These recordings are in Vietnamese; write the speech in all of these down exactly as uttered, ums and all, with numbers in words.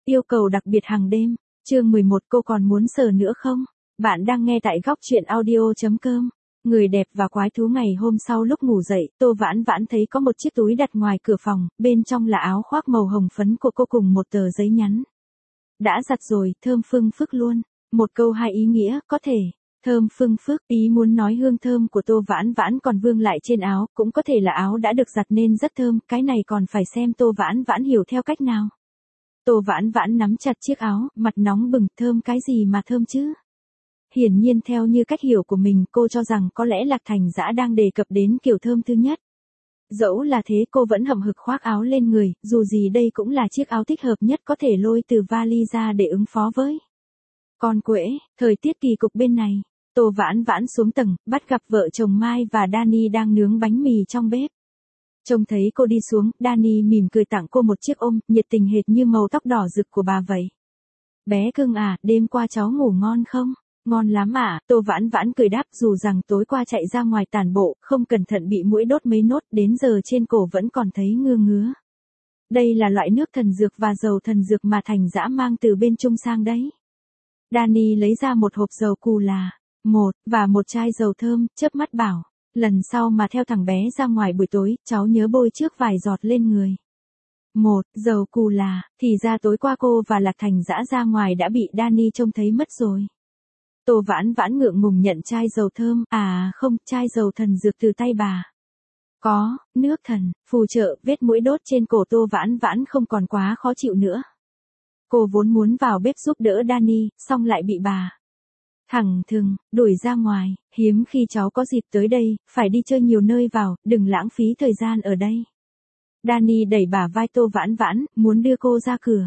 Yêu cầu đặc biệt hàng đêm. Chương mười một cô còn muốn sờ nữa không? Bạn đang nghe tại góc truyện audio.com. Người đẹp và quái thú ngày hôm sau lúc ngủ dậy, Tô Vãn Vãn thấy có một chiếc túi đặt ngoài cửa phòng, bên trong là áo khoác màu hồng phấn của cô cùng một tờ giấy nhắn. Đã giặt rồi, thơm phưng phức luôn. Một câu hai ý nghĩa, có thể. Thơm phưng phức, ý muốn nói hương thơm của Tô Vãn Vãn còn vương lại trên áo, cũng có thể là áo đã được giặt nên rất thơm, cái này còn phải xem Tô Vãn Vãn hiểu theo cách nào. Tô Vãn Vãn nắm chặt chiếc áo, mặt nóng bừng, thơm cái gì mà thơm chứ? Hiển nhiên theo như cách hiểu của mình, cô cho rằng có lẽ Lạc Thành Dã đang đề cập đến kiểu thơm thứ nhất. Dẫu là thế cô vẫn hậm hực khoác áo lên người, dù gì đây cũng là chiếc áo thích hợp nhất có thể lôi từ vali ra để ứng phó với. Con quễ, thời tiết kỳ cục bên này, Tô Vãn Vãn xuống tầng, bắt gặp vợ chồng Mai và Danny đang nướng bánh mì trong bếp. Trông thấy cô đi xuống, Danny mỉm cười tặng cô một chiếc ôm, nhiệt tình hệt như màu tóc đỏ rực của bà vậy. Bé cưng à, đêm qua cháu ngủ ngon không? Ngon lắm à, Tô Vãn Vãn cười đáp, dù rằng tối qua chạy ra ngoài tản bộ, không cẩn thận bị muỗi đốt mấy nốt, đến giờ trên cổ vẫn còn thấy ngứa ngứa. Đây là loại nước thần dược và dầu thần dược mà Thành Dã mang từ bên Trung sang đấy. Danny lấy ra một hộp dầu cù là, một, và một chai dầu thơm, chớp mắt bảo, lần sau mà theo thằng bé ra ngoài buổi tối, cháu nhớ bôi trước vài giọt lên người. Một, dầu cù là, thì ra tối qua cô và Lạc Thành Dã ra ngoài đã bị Danny trông thấy mất rồi. Tô Vãn Vãn ngượng ngùng nhận chai dầu thơm, à không, chai dầu thần dược từ tay bà. Có, nước thần, phù trợ, vết muỗi đốt trên cổ Tô Vãn Vãn không còn quá khó chịu nữa. Cô vốn muốn vào bếp giúp đỡ Danny, xong lại bị bà thẳng thừng đuổi ra ngoài, hiếm khi cháu có dịp tới đây, phải đi chơi nhiều nơi vào, đừng lãng phí thời gian ở đây. Danny đẩy bả vai Tô Vãn Vãn, muốn đưa cô ra cửa.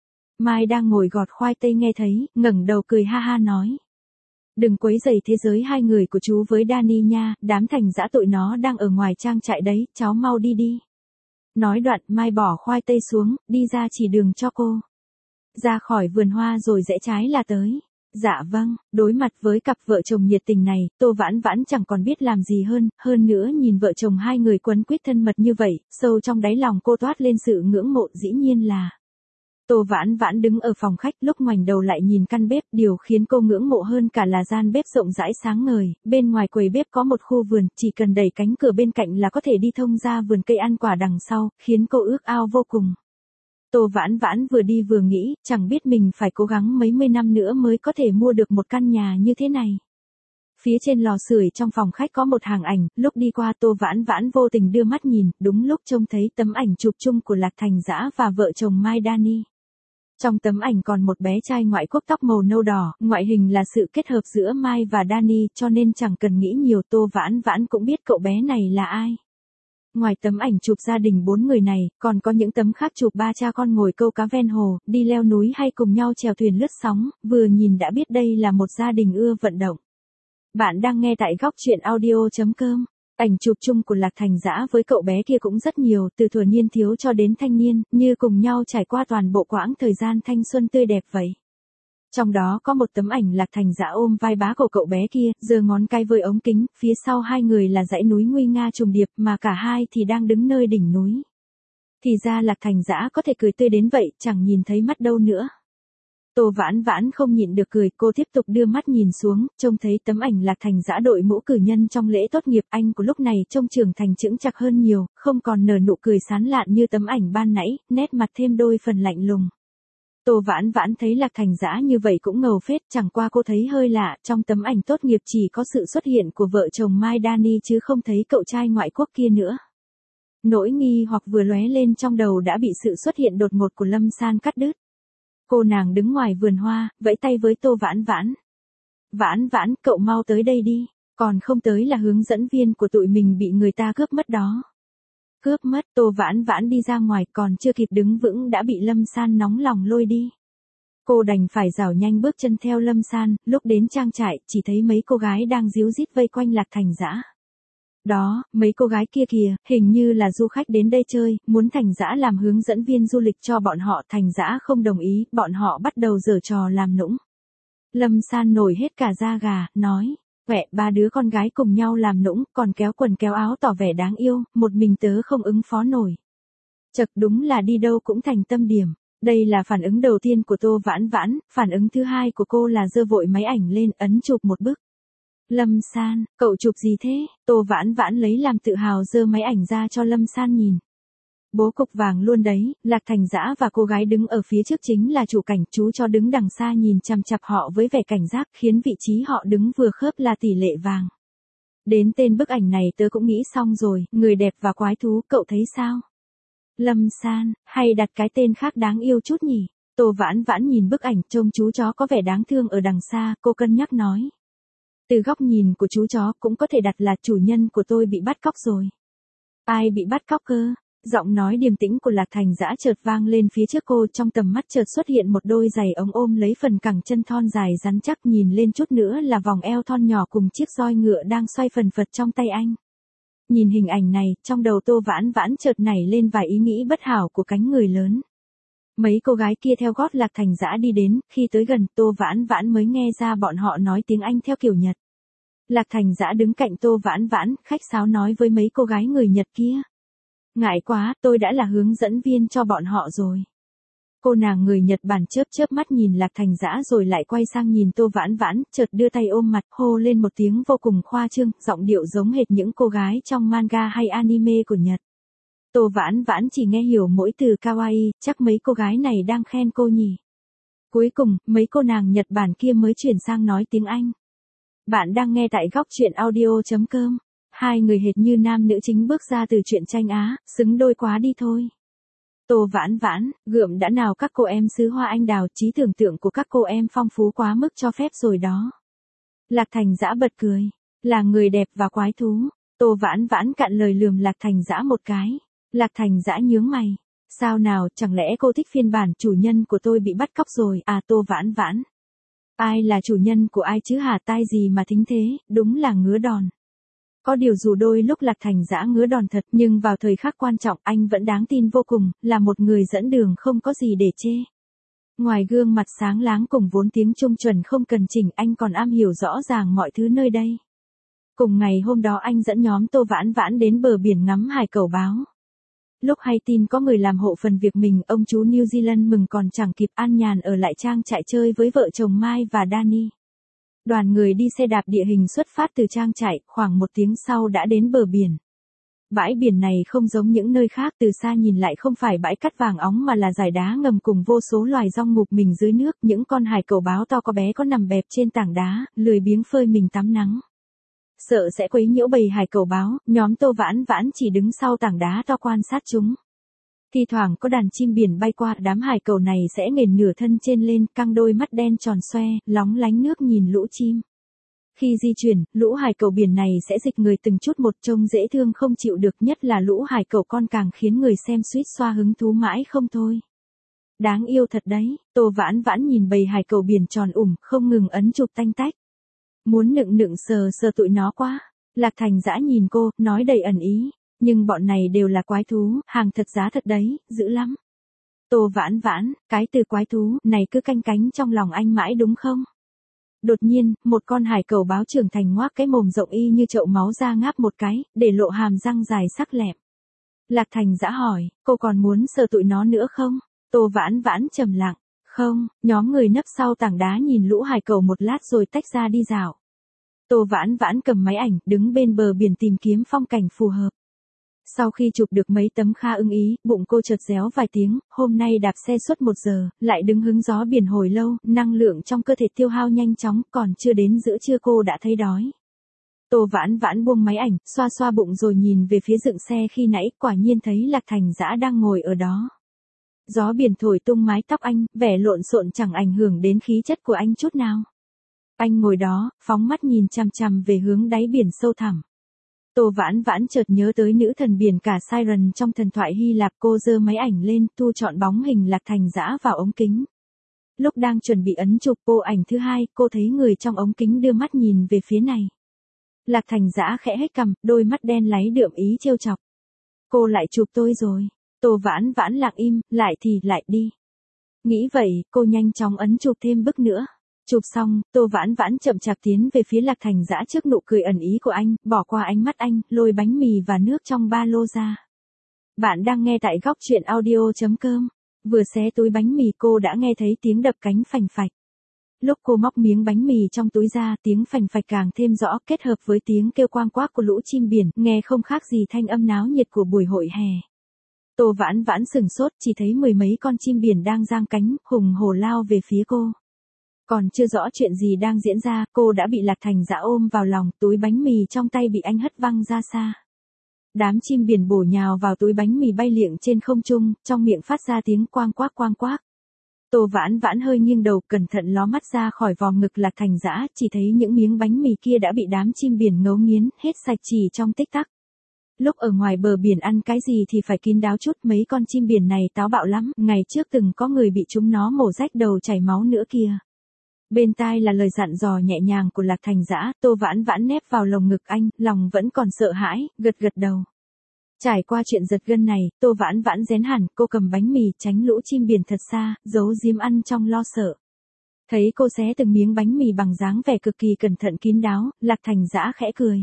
Mai đang ngồi gọt khoai tây nghe thấy, ngẩng đầu cười ha ha nói. Đừng quấy rầy thế giới hai người của chú với Danny nha, đám Thành Dã tụi nó đang ở ngoài trang trại đấy, cháu mau đi đi. Nói đoạn, Mai bỏ khoai tây xuống, đi ra chỉ đường cho cô. Ra khỏi vườn hoa rồi rẽ trái là tới. Dạ vâng, đối mặt với cặp vợ chồng nhiệt tình này, Tô Vãn Vãn chẳng còn biết làm gì hơn, hơn nữa nhìn vợ chồng hai người quấn quýt thân mật như vậy, sâu trong đáy lòng cô toát lên sự ngưỡng mộ, dĩ nhiên là. Tô Vãn Vãn đứng ở phòng khách, lúc ngoảnh đầu lại nhìn căn bếp, điều khiến cô ngưỡng mộ hơn cả là gian bếp rộng rãi sáng ngời, bên ngoài quầy bếp có một khu vườn, chỉ cần đẩy cánh cửa bên cạnh là có thể đi thông ra vườn cây ăn quả đằng sau, khiến cô ước ao vô cùng. Tô Vãn Vãn vừa đi vừa nghĩ, chẳng biết mình phải cố gắng mấy mươi năm nữa mới có thể mua được một căn nhà như thế này. Phía trên lò sưởi trong phòng khách có một hàng ảnh, lúc đi qua Tô Vãn Vãn vô tình đưa mắt nhìn, đúng lúc trông thấy tấm ảnh chụp chung của Lạc Thành Dã và vợ chồng Mai Danny. Trong tấm ảnh còn một bé trai ngoại quốc tóc màu nâu đỏ, ngoại hình là sự kết hợp giữa Mai và Danny, cho nên chẳng cần nghĩ nhiều, Tô Vãn Vãn cũng biết cậu bé này là ai. Ngoài tấm ảnh chụp gia đình bốn người này, còn có những tấm khác chụp ba cha con ngồi câu cá ven hồ, đi leo núi hay cùng nhau chèo thuyền lướt sóng, vừa nhìn đã biết đây là một gia đình ưa vận động. Bạn đang nghe tại góc truyện audio.com. Ảnh chụp chung của Lạc Thành Dã với cậu bé kia cũng rất nhiều, từ thuở niên thiếu cho đến thanh niên, như cùng nhau trải qua toàn bộ quãng thời gian thanh xuân tươi đẹp vậy. Trong đó có một tấm ảnh Lạc Thành Dã ôm vai bá của cậu bé kia, giơ ngón cái với ống kính, phía sau hai người là dãy núi nguy nga trùng điệp mà cả hai thì đang đứng nơi đỉnh núi. Thì ra Lạc Thành Dã có thể cười tươi đến vậy, chẳng nhìn thấy mắt đâu nữa. Tô Vãn Vãn không nhịn được cười, cô tiếp tục đưa mắt nhìn xuống, trông thấy tấm ảnh Lạc Thành Dã đội mũ cử nhân trong lễ tốt nghiệp, anh của lúc này trông trưởng thành chững chạc hơn nhiều, không còn nở nụ cười sán lạn như tấm ảnh ban nãy, nét mặt thêm đôi phần lạnh lùng. Tô Vãn Vãn thấy Lạc Thành Dã như vậy cũng ngầu phết, chẳng qua cô thấy hơi lạ, trong tấm ảnh tốt nghiệp chỉ có sự xuất hiện của vợ chồng Mai Danny chứ không thấy cậu trai ngoại quốc kia nữa. Nỗi nghi hoặc vừa lóe lên trong đầu đã bị sự xuất hiện đột ngột của Lâm San cắt đứt. Cô nàng đứng ngoài vườn hoa, vẫy tay với Tô Vãn Vãn. Vãn Vãn, cậu mau tới đây đi, còn không tới là hướng dẫn viên của tụi mình bị người ta cướp mất đó. Cướp mất, Tô Vãn Vãn đi ra ngoài, còn chưa kịp đứng vững đã bị Lâm San nóng lòng lôi đi. Cô đành phải rảo nhanh bước chân theo Lâm San, lúc đến trang trại, chỉ thấy mấy cô gái đang díu dít vây quanh Lạc Thành Dã. Đó, mấy cô gái kia kìa, hình như là du khách đến đây chơi, muốn Thành Dã làm hướng dẫn viên du lịch cho bọn họ, Thành Dã không đồng ý, bọn họ bắt đầu giở trò làm nũng. Lâm San nổi hết cả da gà, nói, vẹ, ba đứa con gái cùng nhau làm nũng, còn kéo quần kéo áo tỏ vẻ đáng yêu, một mình tớ không ứng phó nổi. Chật đúng là đi đâu cũng thành tâm điểm. Đây là phản ứng đầu tiên của Tô Vãn Vãn, phản ứng thứ hai của cô là giơ vội máy ảnh lên ấn chụp một bức. Lâm San, cậu chụp gì thế? Tô Vãn Vãn lấy làm tự hào giơ máy ảnh ra cho Lâm San nhìn. Bố cục vàng luôn đấy, Lạc Thành Dã và cô gái đứng ở phía trước chính là chủ cảnh, chú chó đứng đằng xa nhìn chằm chằm họ với vẻ cảnh giác, khiến vị trí họ đứng vừa khớp là tỷ lệ vàng. Đến tên bức ảnh này tớ cũng nghĩ xong rồi, người đẹp và quái thú, cậu thấy sao? Lâm San, hay đặt cái tên khác đáng yêu chút nhỉ? Tô Vãn Vãn nhìn bức ảnh, trông chú chó có vẻ đáng thương ở đằng xa, cô cân nhắc nói. Từ góc nhìn của chú chó cũng có thể đặt là chủ nhân của tôi bị bắt cóc rồi. Ai bị bắt cóc cơ? Giọng nói điềm tĩnh của Lạc Thành Dã chợt vang lên phía trước cô, trong tầm mắt chợt xuất hiện một đôi giày ống ôm lấy phần cẳng chân thon dài rắn chắc, nhìn lên chút nữa là vòng eo thon nhỏ cùng chiếc roi ngựa đang xoay phần phật trong tay anh. Nhìn hình ảnh này, trong đầu Tô Vãn Vãn chợt nảy lên vài ý nghĩ bất hảo của cánh người lớn. Mấy cô gái kia theo gót Lạc Thành Dã đi đến, khi tới gần Tô Vãn Vãn mới nghe ra bọn họ nói tiếng Anh theo kiểu Nhật. Lạc Thành Dã đứng cạnh Tô Vãn Vãn, khách sáo nói với mấy cô gái người Nhật kia. Ngại quá, tôi đã là hướng dẫn viên cho bọn họ rồi. Cô nàng người Nhật Bản chớp chớp mắt nhìn Lạc Thành Dã rồi lại quay sang nhìn Tô Vãn Vãn, chợt đưa tay ôm mặt, hô lên một tiếng vô cùng khoa trương, giọng điệu giống hệt những cô gái trong manga hay anime của Nhật. Tô Vãn Vãn chỉ nghe hiểu mỗi từ kawaii, chắc mấy cô gái này đang khen cô nhỉ. Cuối cùng, mấy cô nàng Nhật Bản kia mới chuyển sang nói tiếng Anh. Bạn đang nghe tại góc truyện audio chấm com. Hai người hệt như nam nữ chính bước ra từ truyện tranh Á, xứng đôi quá đi thôi. Tô Vãn Vãn, gượm đã nào các cô em xứ Hoa Anh Đào, trí tưởng tượng của các cô em phong phú quá mức cho phép rồi đó. Lạc Thành Dã bật cười, là người đẹp và quái thú. Tô Vãn Vãn cạn lời lườm Lạc Thành Dã một cái. Lạc Thành Dã nhướng mày. Sao nào, chẳng lẽ cô thích phiên bản chủ nhân của tôi bị bắt cóc rồi à? Tô Vãn Vãn. Ai là chủ nhân của ai chứ hả? Tai gì mà thính thế, đúng là ngứa đòn. Có điều dù đôi lúc Lạc Thành Dã ngứa đòn thật, nhưng vào thời khắc quan trọng anh vẫn đáng tin vô cùng, là một người dẫn đường không có gì để chê. Ngoài gương mặt sáng láng cùng vốn tiếng Trung chuẩn không cần chỉnh, anh còn am hiểu rõ ràng mọi thứ nơi đây. Cùng ngày hôm đó anh dẫn nhóm Tô Vãn Vãn đến bờ biển ngắm hải cẩu báo. Lúc hay tin có người làm hộ phần việc mình, ông chú New Zealand mừng còn chẳng kịp, an nhàn ở lại trang trại chơi với vợ chồng Mai và Danny. Đoàn người đi xe đạp địa hình xuất phát từ trang trại, khoảng một tiếng sau đã đến bờ biển. Bãi biển này không giống những nơi khác, từ xa nhìn lại không phải bãi cát vàng óng mà là dải đá ngầm cùng vô số loài rong ngụp mình dưới nước, những con hải cẩu báo to có bé có nằm bẹp trên tảng đá, lười biếng phơi mình tắm nắng. Sợ sẽ quấy nhiễu bầy hải cẩu báo, nhóm Tô Vãn Vãn chỉ đứng sau tảng đá to quan sát chúng. Thi thoảng có đàn chim biển bay qua, đám hải cẩu này sẽ nghển nửa thân trên lên, căng đôi mắt đen tròn xoe, lóng lánh nước nhìn lũ chim. Khi di chuyển, lũ hải cẩu biển này sẽ dịch người từng chút một, trông dễ thương không chịu được, nhất là lũ hải cẩu con càng khiến người xem suýt xoa hứng thú mãi không thôi. Đáng yêu thật đấy, Tô Vãn Vãn nhìn bầy hải cẩu biển tròn ủng, không ngừng ấn chụp tanh tách. Muốn nựng nựng sờ sờ tụi nó quá. Lạc Thành Dã nhìn cô, nói đầy ẩn ý. Nhưng bọn này đều là quái thú, hàng thật giá thật đấy, dữ lắm. Tô Vãn Vãn, cái từ quái thú này cứ canh cánh trong lòng anh mãi đúng không? Đột nhiên, một con hải cẩu báo trưởng thành ngoác cái mồm rộng y như chậu máu ra ngáp một cái, để lộ hàm răng dài sắc lẹm. Lạc Thành Dã hỏi, cô còn muốn sờ tụi nó nữa không? Tô Vãn Vãn trầm lặng, không, nhóm người nấp sau tảng đá nhìn lũ hải cẩu một lát rồi tách ra đi dạo. Tô Vãn Vãn cầm máy ảnh, đứng bên bờ biển tìm kiếm phong cảnh phù hợp. Sau khi chụp được mấy tấm kha ưng ý, bụng cô chợt réo vài tiếng, hôm nay đạp xe suốt một giờ, lại đứng hứng gió biển hồi lâu, năng lượng trong cơ thể tiêu hao nhanh chóng, còn chưa đến giữa trưa cô đã thấy đói. Tô Vãn Vãn buông máy ảnh, xoa xoa bụng rồi nhìn về phía dựng xe khi nãy, quả nhiên thấy Lạc Thành Dã đang ngồi ở đó. Gió biển thổi tung mái tóc anh, vẻ lộn xộn chẳng ảnh hưởng đến khí chất của anh chút nào. Anh ngồi đó, phóng mắt nhìn chằm chằm về hướng đáy biển sâu thẳm. Tô Vãn Vãn chợt nhớ tới nữ thần biển cả Siren trong thần thoại Hy Lạp, cô giơ máy ảnh lên, thu trọn bóng hình Lạc Thành Dã vào ống kính. Lúc đang chuẩn bị ấn chụp bộ ảnh thứ hai, cô thấy người trong ống kính đưa mắt nhìn về phía này. Lạc Thành Dã khẽ hét cằm, đôi mắt đen láy đượm ý trêu chọc. Cô lại chụp tôi rồi. Tô Vãn Vãn lặng im, lại thì lại đi. Nghĩ vậy, cô nhanh chóng ấn chụp thêm bức nữa. Chụp xong, Tô Vãn Vãn chậm chạp tiến về phía Lạc Thành Dã trước nụ cười ẩn ý của anh, bỏ qua ánh mắt anh, lôi bánh mì và nước trong ba lô ra. Bạn đang nghe tại góc truyện audio chấm com. Vừa xé túi bánh mì cô đã nghe thấy tiếng đập cánh phành phạch. Lúc cô móc miếng bánh mì trong túi ra, tiếng phành phạch càng thêm rõ, kết hợp với tiếng kêu quang quác của lũ chim biển, nghe không khác gì thanh âm náo nhiệt của buổi hội hè. Tô Vãn Vãn sửng sốt, chỉ thấy mười mấy con chim biển đang giang cánh, hùng hổ lao về phía cô. Còn chưa rõ chuyện gì đang diễn ra, cô đã bị Lạc Thành Dã ôm vào lòng, túi bánh mì trong tay bị anh hất văng ra xa. Đám chim biển bổ nhào vào túi bánh mì bay liệng trên không trung, trong miệng phát ra tiếng quang quác quang quác. Tô Vãn Vãn hơi nghiêng đầu, cẩn thận ló mắt ra khỏi vòng ngực Lạc Thành Dã, chỉ thấy những miếng bánh mì kia đã bị đám chim biển ngấu nghiến, hết sạch chỉ trong tích tắc. Lúc ở ngoài bờ biển ăn cái gì thì phải kín đáo chút, mấy con chim biển này táo bạo lắm, ngày trước từng có người bị chúng nó mổ rách đầu chảy máu nữa kìa. Bên tai là lời dặn dò nhẹ nhàng của Lạc Thành Dã, Tô Vãn Vãn nép vào lồng ngực anh, lòng vẫn còn sợ hãi, gật gật đầu. Trải qua chuyện giật gân này, Tô Vãn Vãn rén hẳn, cô cầm bánh mì tránh lũ chim biển thật xa, giấu giếm ăn trong lo sợ. Thấy cô xé từng miếng bánh mì bằng dáng vẻ cực kỳ cẩn thận kín đáo, Lạc Thành Dã khẽ cười.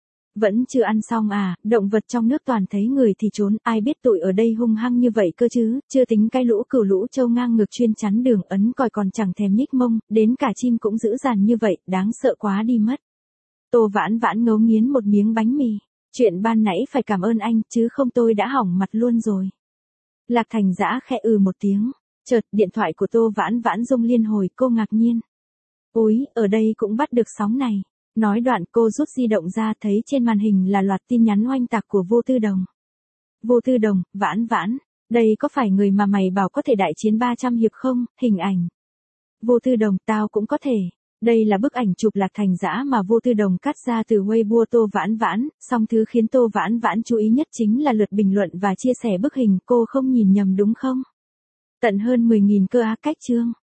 Vẫn chưa ăn xong à, động vật trong nước toàn thấy người thì trốn, ai biết tụi ở đây hung hăng như vậy cơ chứ, chưa tính cái lũ cừu lũ trâu ngang ngược chuyên chắn đường ấn còi còn chẳng thèm nhích mông, đến cả chim cũng dữ dằn như vậy, đáng sợ quá đi mất. Tô Vãn Vãn ngấu nghiến một miếng bánh mì. Chuyện ban nãy phải cảm ơn anh, chứ không tôi đã hỏng mặt luôn rồi. Lạc Thành Dã khẽ ừ một tiếng, chợt điện thoại của Tô Vãn Vãn rung liên hồi, cô ngạc nhiên. Úi, ở đây cũng bắt được sóng này. Nói đoạn cô rút di động ra, thấy trên màn hình là loạt tin nhắn oanh tạc của Vô Tư Đồng. Vô Tư Đồng, Vãn Vãn, đây có phải người mà mày bảo có thể đại chiến ba trăm hiệp không? Hình ảnh. Vô Tư Đồng, tao cũng có thể. Đây là bức ảnh chụp Lạc Thành Dã mà Vô Tư Đồng cắt ra từ Weibo Tô Vãn Vãn, song thứ khiến Tô Vãn Vãn chú ý nhất chính là lượt bình luận và chia sẻ bức hình, cô không nhìn nhầm đúng không? Tận hơn mười nghìn cơ á, cách chương.